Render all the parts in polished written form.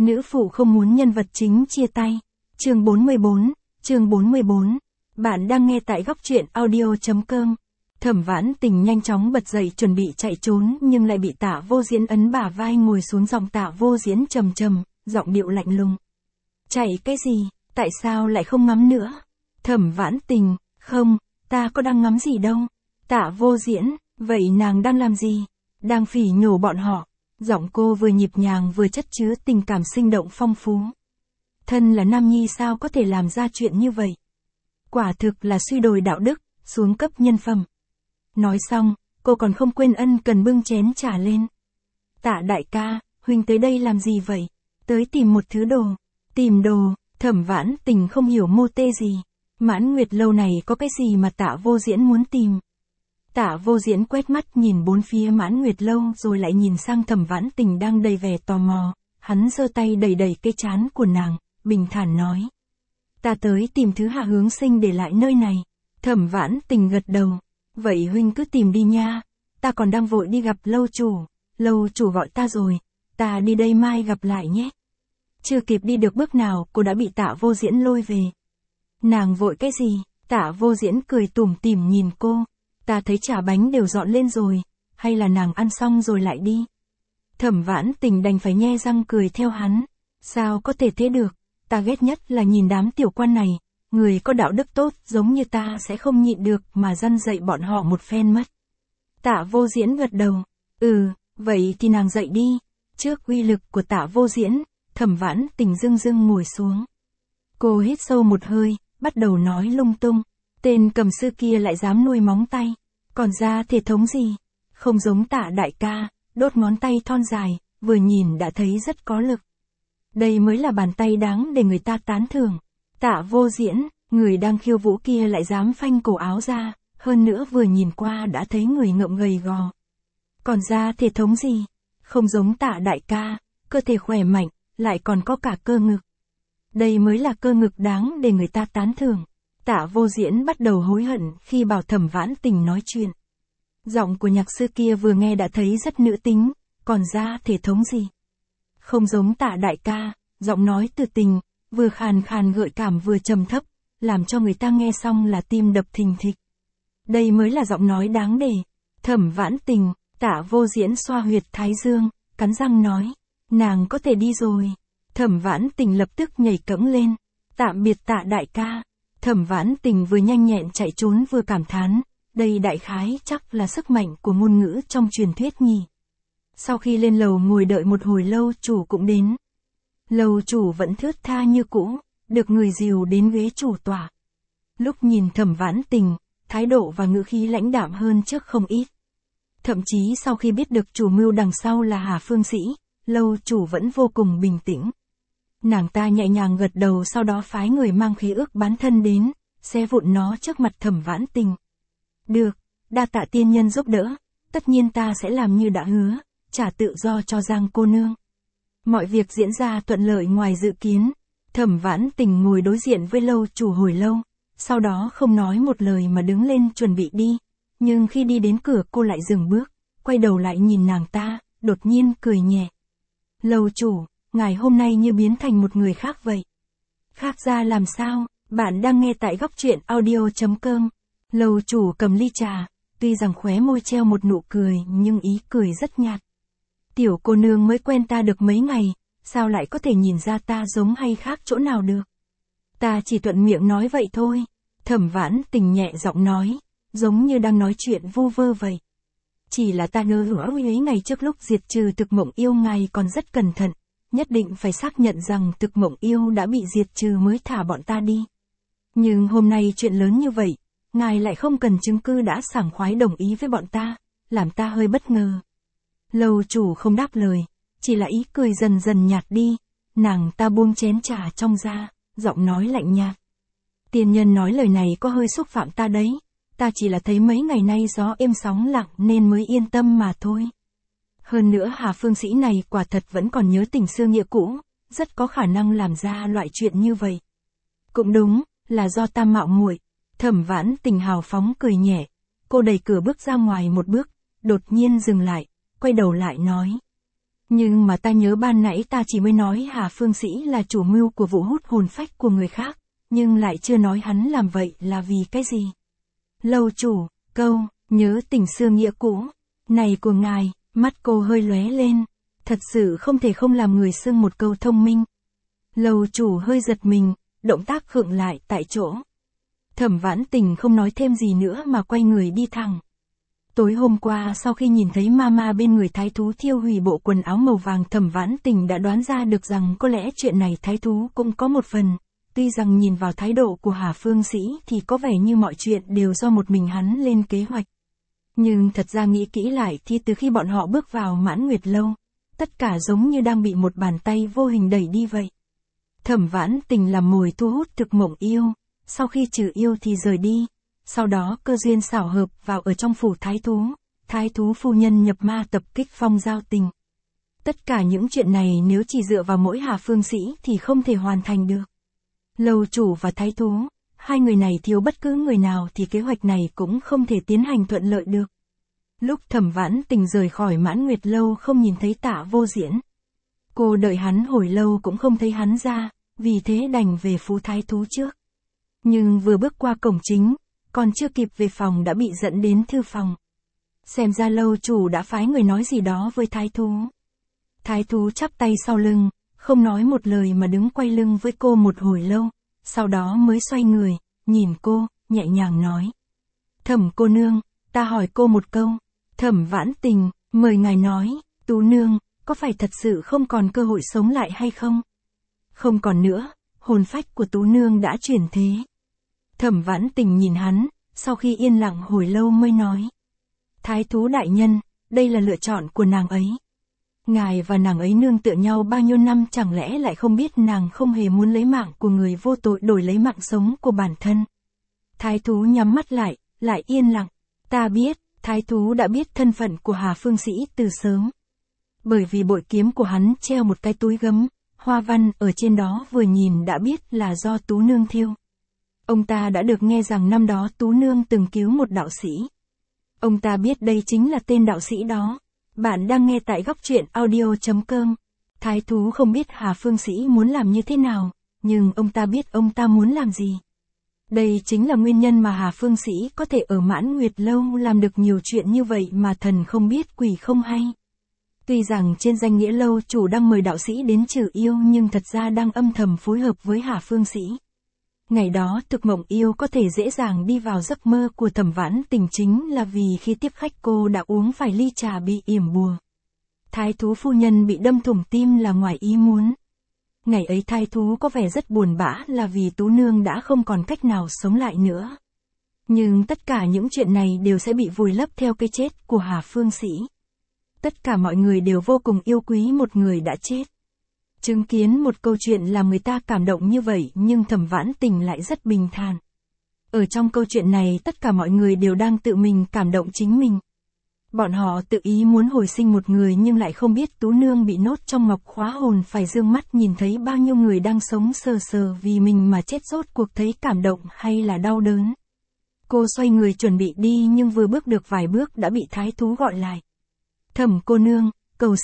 Nữ phụ không muốn nhân vật chính chia tay. Chương 44. Bạn đang nghe tại góc truyện audio.com. Thẩm Vãn Tình nhanh chóng bật dậy chuẩn bị chạy trốn nhưng lại bị Tạ Vô Diễn ấn bả vai ngồi xuống. Giọng Tạ Vô Diễn trầm trầm, giọng điệu lạnh lùng. Chạy cái gì, tại sao lại không ngắm nữa? Thẩm Vãn Tình, không, ta có đang ngắm gì đâu. Tạ Vô Diễn, vậy nàng đang làm gì? Đang phỉ nhổ bọn họ. Giọng cô vừa nhịp nhàng vừa chất chứa tình cảm sinh động phong phú. Thân là nam nhi sao có thể làm ra chuyện như vậy? Quả thực là suy đồi đạo đức, xuống cấp nhân phẩm. Nói xong, cô còn không quên ân cần bưng chén trà lên. Tạ đại ca, huynh tới đây làm gì vậy? Tới tìm một thứ đồ. Tìm đồ, Thẩm Vãn Tình không hiểu mô tê gì. Mãn Nguyệt lâu này có cái gì mà Tạ Vô Diễn muốn tìm? Tạ Vô Diễn quét mắt nhìn bốn phía Mãn Nguyệt lâu rồi lại nhìn sang Thẩm Vãn Tình đang đầy vẻ tò mò. Hắn giơ tay đẩy đẩy cái trán của nàng, bình thản nói. Ta tới tìm thứ Hạ Hướng Sinh để lại nơi này. Thẩm Vãn Tình gật đầu. Vậy huynh cứ tìm đi nha. Ta còn đang vội đi gặp lâu chủ. Lâu chủ gọi ta rồi. Ta đi đây mai gặp lại nhé. Chưa kịp đi được bước nào cô đã bị Tạ Vô Diễn lôi về. Nàng vội cái gì? Tạ Vô Diễn cười tủm tỉm nhìn cô. Ta thấy trà bánh đều dọn lên rồi. Hay là nàng ăn xong rồi lại đi? Thẩm Vãn Tình đành phải nhe răng cười theo hắn. Sao có thể thế được? Ta ghét nhất là nhìn đám tiểu quan này. Người có đạo đức tốt giống như ta sẽ không nhịn được mà răn dạy bọn họ một phen mất. Tạ Vô Diễn gật đầu. Vậy thì nàng dậy đi. Trước uy lực của Tạ Vô Diễn, Thẩm Vãn Tình dưng dưng ngồi xuống. Cô hít sâu một hơi, bắt đầu nói lung tung. Tên cầm sư kia lại dám nuôi móng tay. Còn ra thể thống gì? Không giống Tạ đại ca, đốt ngón tay thon dài, vừa nhìn đã thấy rất có lực. Đây mới là bàn tay đáng để người ta tán thưởng. Tạ Vô Diễn, người đang khiêu vũ kia lại dám phanh cổ áo ra, hơn nữa vừa nhìn qua đã thấy người ngậm gầy gò. Còn ra thể thống gì? Không giống Tạ đại ca, cơ thể khỏe mạnh, lại còn có cả cơ ngực. Đây mới là cơ ngực đáng để người ta tán thưởng. Tạ Vô Diễn bắt đầu hối hận khi bảo Thẩm Vãn Tình nói chuyện. Giọng của nhạc sư kia vừa nghe đã thấy rất nữ tính, còn ra thể thống gì? Không giống Tạ đại ca, giọng nói từ tình, vừa khàn khàn gợi cảm vừa trầm thấp, làm cho người ta nghe xong là tim đập thình thịch. Đây mới là giọng nói đáng để. Thẩm Vãn Tình, Tạ Vô Diễn xoa huyệt thái dương, cắn răng nói, nàng có thể đi rồi. Thẩm Vãn Tình lập tức nhảy cẫng lên. Tạm biệt Tạ đại ca. Thẩm Vãn Tình vừa nhanh nhẹn chạy trốn vừa cảm thán, đây đại khái chắc là sức mạnh của ngôn ngữ trong truyền thuyết nhỉ. Sau khi lên lầu ngồi đợi một hồi lâu chủ cũng đến. Lầu chủ vẫn thướt tha như cũ, được người dìu đến ghế chủ tọa. Lúc nhìn Thẩm Vãn Tình, thái độ và ngữ khí lãnh đạm hơn trước không ít. Thậm chí sau khi biết được chủ mưu đằng sau là Hà Phương Sĩ, lầu chủ vẫn vô cùng bình tĩnh. Nàng ta nhẹ nhàng gật đầu sau đó phái người mang khí ước bán thân đến, xé vụn nó trước mặt Thẩm Vãn Tình. Được, đa tạ tiên nhân giúp đỡ, tất nhiên ta sẽ làm như đã hứa, trả tự do cho Giang cô nương. Mọi việc diễn ra thuận lợi ngoài dự kiến. Thẩm Vãn Tình ngồi đối diện với lâu chủ hồi lâu, sau đó không nói một lời mà đứng lên chuẩn bị đi. Nhưng khi đi đến cửa cô lại dừng bước, quay đầu lại nhìn nàng ta, đột nhiên cười nhẹ. Lâu chủ, ngài hôm nay như biến thành một người khác vậy. Khác ra làm sao? Bạn đang nghe tại góc truyện audio.com. Lâu chủ cầm ly trà, tuy rằng khóe môi treo một nụ cười nhưng ý cười rất nhạt. Tiểu cô nương mới quen ta được mấy ngày, sao lại có thể nhìn ra ta giống hay khác chỗ nào được? Ta chỉ thuận miệng nói vậy thôi. Thẩm Vãn Tình nhẹ giọng nói, giống như đang nói chuyện vu vơ vậy. Chỉ là ta nhớ hứa ấy ngày trước lúc diệt trừ Thực Mộng Yêu ngài còn rất cẩn thận, nhất định phải xác nhận rằng Thực Mộng Yêu đã bị diệt trừ mới thả bọn ta đi. Nhưng hôm nay chuyện lớn như vậy, ngài lại không cần chứng cứ đã sảng khoái đồng ý với bọn ta, làm ta hơi bất ngờ. Lâu chủ không đáp lời, chỉ là ý cười dần dần nhạt đi. Nàng ta buông chén trà trong ra, giọng nói lạnh nhạt. Tiên nhân nói lời này có hơi xúc phạm ta đấy. Ta chỉ là thấy mấy ngày nay gió êm sóng lặng nên mới yên tâm mà thôi. Hơn nữa Hà Phương Sĩ này quả thật vẫn còn nhớ tình xưa nghĩa cũ, rất có khả năng làm ra loại chuyện như vậy. Cũng đúng, là do ta mạo muội. Thẩm Vãn Tình hào phóng cười nhẹ. Cô đẩy cửa bước ra ngoài một bước, đột nhiên dừng lại, quay đầu lại nói. Nhưng mà ta nhớ ban nãy ta chỉ mới nói Hà Phương Sĩ là chủ mưu của vụ hút hồn phách của người khác, nhưng lại chưa nói hắn làm vậy là vì cái gì. Lâu chủ, câu, nhớ tình xưa nghĩa cũ, này của ngài, mắt cô hơi lóe lên, thật sự không thể không làm người xưng một câu thông minh. Lâu chủ hơi giật mình, động tác khựng lại tại chỗ. Thẩm Vãn Tình không nói thêm gì nữa mà quay người đi thẳng. Tối hôm qua sau khi nhìn thấy Mama bên người thái thú thiêu hủy bộ quần áo màu vàng, Thẩm Vãn Tình đã đoán ra được rằng có lẽ chuyện này thái thú cũng có một phần. Tuy rằng nhìn vào thái độ của Hà Phương Sĩ thì có vẻ như mọi chuyện đều do một mình hắn lên kế hoạch. Nhưng thật ra nghĩ kỹ lại thì từ khi bọn họ bước vào Mãn Nguyệt Lâu, tất cả giống như đang bị một bàn tay vô hình đẩy đi vậy. Thẩm Vãn Tình làm mồi thu hút Thực Mộng Yêu, sau khi trừ yêu thì rời đi, sau đó cơ duyên xảo hợp vào ở trong phủ thái thú phu nhân nhập ma tập kích Phong Giao Tình. Tất cả những chuyện này nếu chỉ dựa vào mỗi Hà Phương Sĩ thì không thể hoàn thành được. Lâu chủ và thái thú, hai người này thiếu bất cứ người nào thì kế hoạch này cũng không thể tiến hành thuận lợi được. Lúc Thẩm Vãn Tình rời khỏi Mãn Nguyệt Lâu không nhìn thấy Tạ Vô Diễn. Cô đợi hắn hồi lâu cũng không thấy hắn ra, vì thế đành về Phú Thái Thú trước. Nhưng vừa bước qua cổng chính, còn chưa kịp về phòng đã bị dẫn đến thư phòng. Xem ra lâu chủ đã phái người nói gì đó với thái thú. Thái thú chắp tay sau lưng, không nói một lời mà đứng quay lưng với cô một hồi lâu, sau đó mới xoay người, nhìn cô, nhẹ nhàng nói. Thẩm cô nương, ta hỏi cô một câu. Thẩm Vãn Tình, mời ngài nói, Tú nương, có phải thật sự không còn cơ hội sống lại hay không? Không còn nữa, hồn phách của Tú nương đã chuyển thế. Thẩm Vãn Tình nhìn hắn, sau khi yên lặng hồi lâu mới nói. Thái thú đại nhân, đây là lựa chọn của nàng ấy. Ngài và nàng ấy nương tựa nhau bao nhiêu năm, chẳng lẽ lại không biết nàng không hề muốn lấy mạng của người vô tội đổi lấy mạng sống của bản thân. Thái thú nhắm mắt lại yên lặng. Ta biết, thái thú đã biết thân phận của Hà Phương Sĩ từ sớm. Bởi vì bội kiếm của hắn treo một cái túi gấm, hoa văn ở trên đó vừa nhìn đã biết là do Tú nương thiêu. Ông ta đã được nghe rằng năm đó Tú nương từng cứu một đạo sĩ. Ông ta biết đây chính là tên đạo sĩ đó. Bạn đang nghe tại góc truyện audio.com. Thái thú không biết Hà Phương Sĩ muốn làm như thế nào, nhưng ông ta biết ông ta muốn làm gì. Đây chính là nguyên nhân mà Hà Phương Sĩ có thể ở Mãn Nguyệt Lâu làm được nhiều chuyện như vậy mà thần không biết quỷ không hay. Tuy rằng trên danh nghĩa lâu chủ đang mời đạo sĩ đến trừ yêu nhưng thật ra đang âm thầm phối hợp với Hà Phương Sĩ. Ngày đó Thực Mộng Yêu có thể dễ dàng đi vào giấc mơ của Thẩm Vãn Tình chính là vì khi tiếp khách cô đã uống phải ly trà bị yểm bùa. Thái thú phu nhân bị đâm thủng tim là ngoài ý muốn. Ngày ấy thái thú có vẻ rất buồn bã là vì Tú nương đã không còn cách nào sống lại nữa. Nhưng tất cả những chuyện này đều sẽ bị vùi lấp theo cái chết của Hà Phương Sĩ. Tất cả mọi người đều vô cùng yêu quý một người đã chết. Chứng kiến một câu chuyện làm người ta cảm động như vậy nhưng Thẩm Vãn Tình lại rất bình thản. Ở trong câu chuyện này tất cả mọi người đều đang tự mình cảm động chính mình. Bọn họ tự ý muốn hồi sinh một người nhưng lại không biết Tú nương bị nốt trong ngọc khóa hồn phải dương mắt nhìn thấy bao nhiêu người đang sống sờ sờ vì mình mà chết, rốt cuộc thấy cảm động hay là đau đớn. Cô xoay người chuẩn bị đi nhưng vừa bước được vài bước đã bị thái thú gọi lại. Thẩm cô nương, cầu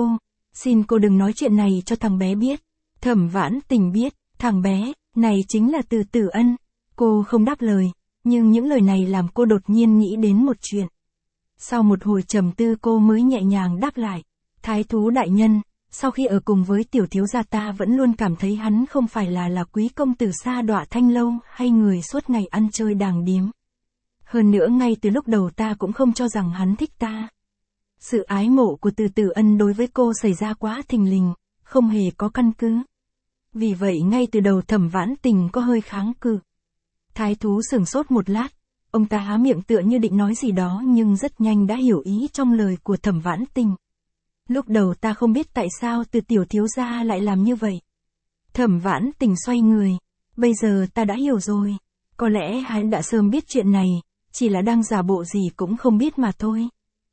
xin cô đừng nói chuyện này cho thằng bé biết. Thẩm Vãn Tình biết, thằng bé này chính là Từ Tử Ân. Cô không đáp lời, nhưng những lời này làm cô đột nhiên nghĩ đến một chuyện. Sau một hồi trầm tư cô mới nhẹ nhàng đáp lại. Thái thú đại nhân, sau khi ở cùng với tiểu thiếu gia ta vẫn luôn cảm thấy hắn không phải là quý công tử sa đọa thanh lâu hay người suốt ngày ăn chơi đàng điếm. Hơn nữa ngay từ lúc đầu ta cũng không cho rằng hắn thích ta. Sự ái mộ của Từ Tử Ân đối với cô xảy ra quá thình lình, không hề có căn cứ. Vì vậy ngay từ đầu Thẩm Vãn Tình có hơi kháng cự. Thái thú sửng sốt một lát, ông ta há miệng tựa như định nói gì đó nhưng rất nhanh đã hiểu ý trong lời của Thẩm Vãn Tình. Lúc đầu ta không biết tại sao Từ tiểu thiếu gia lại làm như vậy. Thẩm Vãn Tình xoay người, bây giờ ta đã hiểu rồi, có lẽ hắn đã sớm biết chuyện này, chỉ là đang giả bộ gì cũng không biết mà thôi.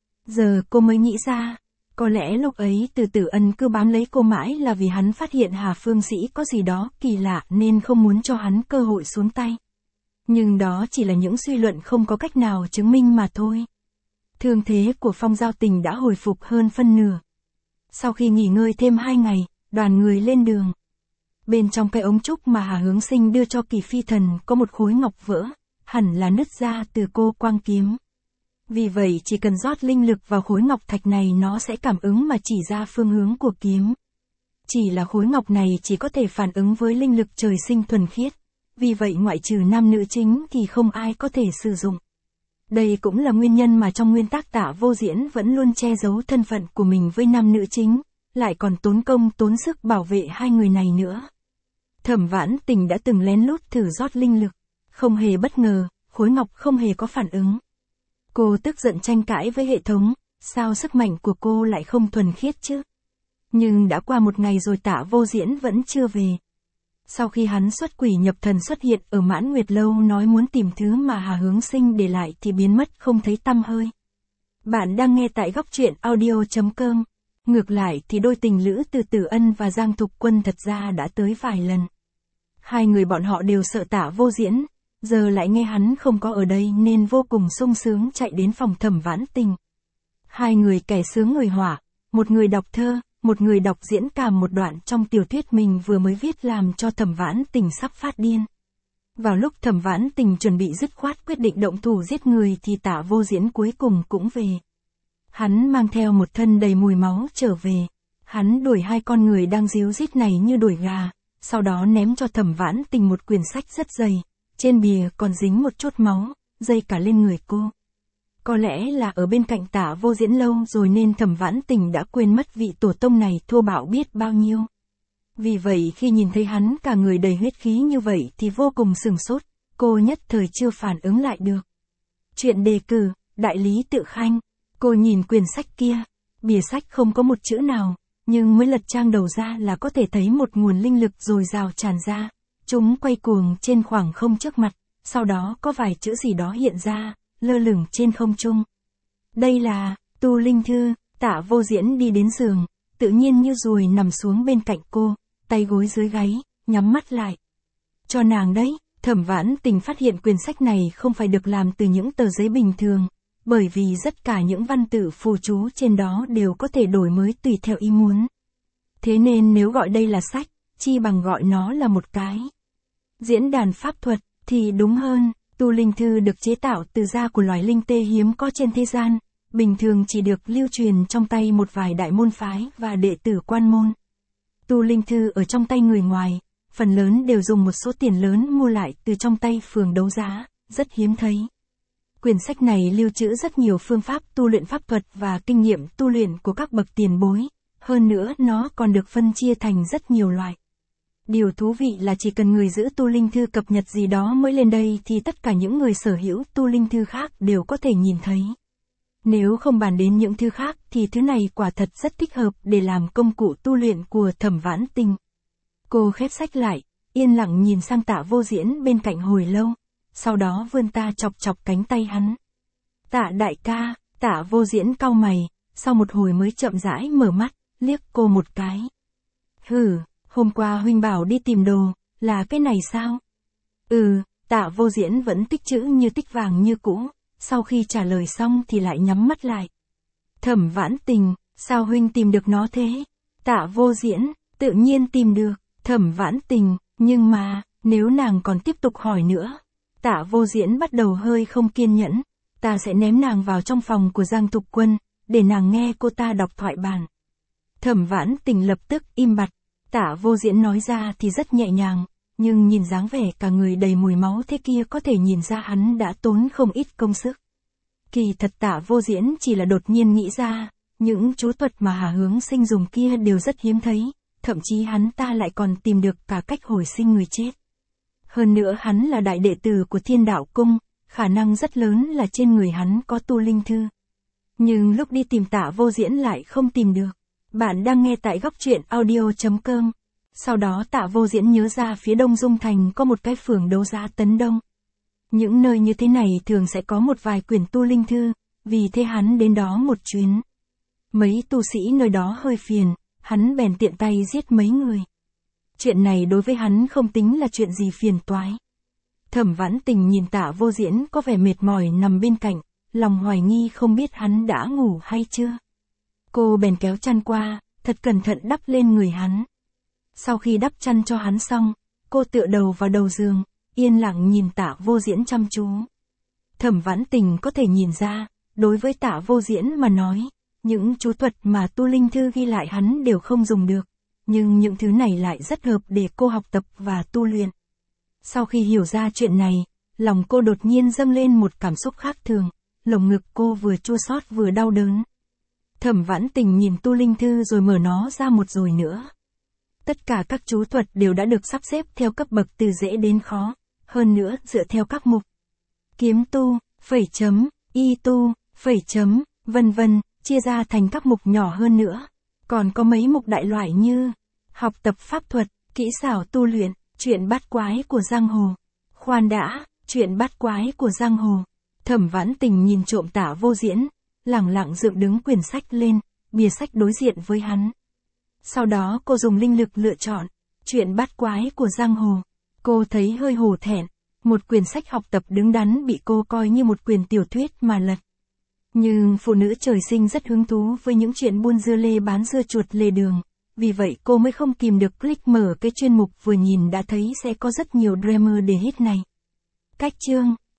Giờ cô mới nghĩ ra, có lẽ lúc ấy Từ Tử Ân cứ bám lấy cô mãi là vì hắn phát hiện Hà Phương Sĩ có gì đó kỳ lạ nên không muốn cho hắn cơ hội xuống tay. Nhưng đó chỉ là những suy luận không có cách nào chứng minh mà thôi. Thương thế của Phong Giao Tình đã hồi phục hơn phân nửa. Sau khi nghỉ ngơi thêm 2 ngày, đoàn người lên đường. Bên trong cái ống trúc mà Hà Hướng Sinh đưa cho Kỳ Phi Thần có một khối ngọc vỡ, hẳn là nứt ra từ cô quang kiếm. Vì vậy chỉ cần rót linh lực vào khối ngọc thạch này nó sẽ cảm ứng mà chỉ ra phương hướng của kiếm. Chỉ là khối ngọc này chỉ có thể phản ứng với linh lực trời sinh thuần khiết. Vì vậy ngoại trừ nam nữ chính thì không ai có thể sử dụng. Đây cũng là nguyên nhân mà trong nguyên tắc Tạ Vô Diễn vẫn luôn che giấu thân phận của mình với nam nữ chính, lại còn tốn công tốn sức bảo vệ hai người này nữa. Thẩm Vãn Tình đã từng lén lút thử rót linh lực, không hề bất ngờ, khối ngọc không hề có phản ứng. Cô tức giận tranh cãi với hệ thống, sao sức mạnh của cô lại không thuần khiết chứ? Nhưng đã qua một ngày rồi Tạ Vô Diễn vẫn chưa về. Sau khi hắn xuất quỷ nhập thần xuất hiện ở Mãn Nguyệt Lâu nói muốn tìm thứ mà Hà Hướng Sinh để lại thì biến mất không thấy tăm hơi. Bạn đang nghe tại góc truyện audio.com. Ngược lại thì đôi tình lữ Từ Tử Ân và Giang Thục Quân thật ra đã tới vài lần. Hai người bọn họ đều sợ Tạ Vô Diễn, giờ lại nghe hắn không có ở đây nên vô cùng sung sướng chạy đến phòng Thẩm Vãn Tình. Hai người kẻ sướng người họa, một người đọc thơ, một người đọc diễn cảm một đoạn trong tiểu thuyết mình vừa mới viết làm cho Thẩm Vãn Tình sắp phát điên. Vào lúc Thẩm Vãn Tình chuẩn bị dứt khoát quyết định động thủ giết người thì Tạ Vô Diễn cuối cùng cũng về. Hắn mang theo một thân đầy mùi máu trở về. Hắn đuổi hai con người đang díu dít này như đuổi gà, sau đó ném cho Thẩm Vãn Tình một quyển sách rất dày, trên bìa còn dính một chút máu, dây cả lên người cô. Có lẽ là ở bên cạnh Tạ Vô Diễn lâu rồi nên Thẩm Vãn Tình đã quên mất vị tổ tông này thô bạo biết bao nhiêu. Vì vậy khi nhìn thấy hắn cả người đầy huyết khí như vậy thì vô cùng sửng sốt, cô nhất thời chưa phản ứng lại được. Chuyện đề cử, đại lý tự khanh. Cô nhìn quyển sách kia, bìa sách không có một chữ nào, nhưng mới lật trang đầu ra là có thể thấy một nguồn linh lực dồi dào tràn ra. Chúng quay cuồng trên khoảng không trước mặt, sau đó có vài chữ gì đó hiện ra, lơ lửng trên không trung. Đây là Tu Linh Thư. Tạ Vô Diễn đi đến giường, tự nhiên như ruồi nằm xuống bên cạnh cô, tay gối dưới gáy, nhắm mắt lại. Cho nàng đấy. Thẩm Vãn Tình phát hiện quyển sách này không phải được làm từ những tờ giấy bình thường, bởi vì tất cả những văn tự phù chú trên đó đều có thể đổi mới tùy theo ý muốn. Thế nên nếu gọi đây là sách, chi bằng gọi nó là một cái diễn đàn pháp thuật, thì đúng hơn. Tu Linh Thư được chế tạo từ da của loài linh tê hiếm có trên thế gian, bình thường chỉ được lưu truyền trong tay một vài đại môn phái và đệ tử quan môn. Tu Linh Thư ở trong tay người ngoài, phần lớn đều dùng một số tiền lớn mua lại từ trong tay phường đấu giá, rất hiếm thấy. Quyển sách này lưu trữ rất nhiều phương pháp tu luyện pháp thuật và kinh nghiệm tu luyện của các bậc tiền bối, hơn nữa nó còn được phân chia thành rất nhiều loại. Điều thú vị là chỉ cần người giữ Tu Linh Thư cập nhật gì đó mới lên đây thì tất cả những người sở hữu Tu Linh Thư khác đều có thể nhìn thấy. Nếu không bàn đến những thứ khác thì thứ này quả thật rất thích hợp để làm công cụ tu luyện của Thẩm Vãn Tình. Cô khép sách lại, yên lặng nhìn sang Tạ Vô Diễn bên cạnh hồi lâu, sau đó vươn ta chọc chọc cánh tay hắn. Tạ đại ca. Tạ Vô Diễn cau mày, sau một hồi mới chậm rãi mở mắt, liếc cô một cái. Hừ, hôm qua huynh bảo đi tìm đồ, là cái này sao? Tạ Vô Diễn vẫn tích chữ như tích vàng như cũ, sau khi trả lời xong thì lại nhắm mắt lại. Thẩm Vãn Tình, sao huynh tìm được nó thế? Tạ Vô Diễn, tự nhiên tìm được. Thẩm Vãn Tình, nhưng mà, nếu nàng còn tiếp tục hỏi nữa. Tạ Vô Diễn bắt đầu hơi không kiên nhẫn, ta sẽ ném nàng vào trong phòng của Giang Thục Quân, để nàng nghe cô ta đọc thoại bản. Thẩm Vãn Tình lập tức im bặt, Tạ Vô Diễn nói ra thì rất nhẹ nhàng, nhưng nhìn dáng vẻ cả người đầy mùi máu thế kia có thể nhìn ra hắn đã tốn không ít công sức. Kỳ thật Tạ Vô Diễn chỉ là đột nhiên nghĩ ra, những chú thuật mà Hà Hướng Sinh dùng kia đều rất hiếm thấy, thậm chí hắn ta lại còn tìm được cả cách hồi sinh người chết. Hơn nữa hắn là đại đệ tử của Thiên Đạo Cung, khả năng rất lớn là trên người hắn có Tu Linh Thư. Nhưng lúc đi tìm Tạ Vô Diễn lại không tìm được. Bạn đang nghe tại góc truyện audio.com. Sau đó Tạ Vô Diễn nhớ ra phía Đông Dung Thành có một cái phường đấu giá Tấn Đông. Những nơi như thế này thường sẽ có một vài quyển Tu Linh Thư, vì thế hắn đến đó một chuyến. Mấy tu sĩ nơi đó hơi phiền, hắn bèn tiện tay giết mấy người. Chuyện này đối với hắn không tính là chuyện gì phiền toái. Thẩm Vãn Tình nhìn Tạ Vô Diễn có vẻ mệt mỏi nằm bên cạnh, lòng hoài nghi không biết hắn đã ngủ hay chưa. Cô bèn kéo chăn qua, thật cẩn thận đắp lên người hắn. Sau khi đắp chăn cho hắn xong, cô tựa đầu vào đầu giường, yên lặng nhìn Tạ Vô Diễn chăm chú. Thẩm Vãn Tình có thể nhìn ra, đối với Tạ Vô Diễn mà nói, những chú thuật mà Tu Linh Thư ghi lại hắn đều không dùng được, nhưng những thứ này lại rất hợp để cô học tập và tu luyện. Sau khi hiểu ra chuyện này, lòng cô đột nhiên dâng lên một cảm xúc khác thường, lồng ngực cô vừa chua xót vừa đau đớn. Thẩm Vãn Tình nhìn Tu Linh Thư rồi mở nó ra một rồi nữa. Tất cả các chú thuật đều đã được sắp xếp theo cấp bậc từ dễ đến khó, hơn nữa dựa theo các mục. Kiếm tu, phẩy chấm, y tu, phẩy chấm, vân vân, chia ra thành các mục nhỏ hơn nữa. Còn có mấy mục đại loại như học tập pháp thuật, kỹ xảo tu luyện, chuyện bát quái của giang hồ. Khoan đã, chuyện bát quái của giang hồ. Thẩm Vãn Tình nhìn trộm Tạ Vô Diễn, lẳng lặng dựng đứng quyển sách lên, bìa sách đối diện với hắn. Sau đó cô dùng linh lực lựa chọn, chuyện bát quái của giang hồ. Cô thấy hơi hổ thẹn, một quyển sách học tập đứng đắn bị cô coi như một quyển tiểu thuyết mà lật. Nhưng phụ nữ trời sinh rất hứng thú với những chuyện buôn dưa lê bán dưa chuột lề đường, vì vậy cô mới không kìm được click mở cái chuyên mục vừa nhìn đã thấy sẽ có rất nhiều drama để hit này. Cách chương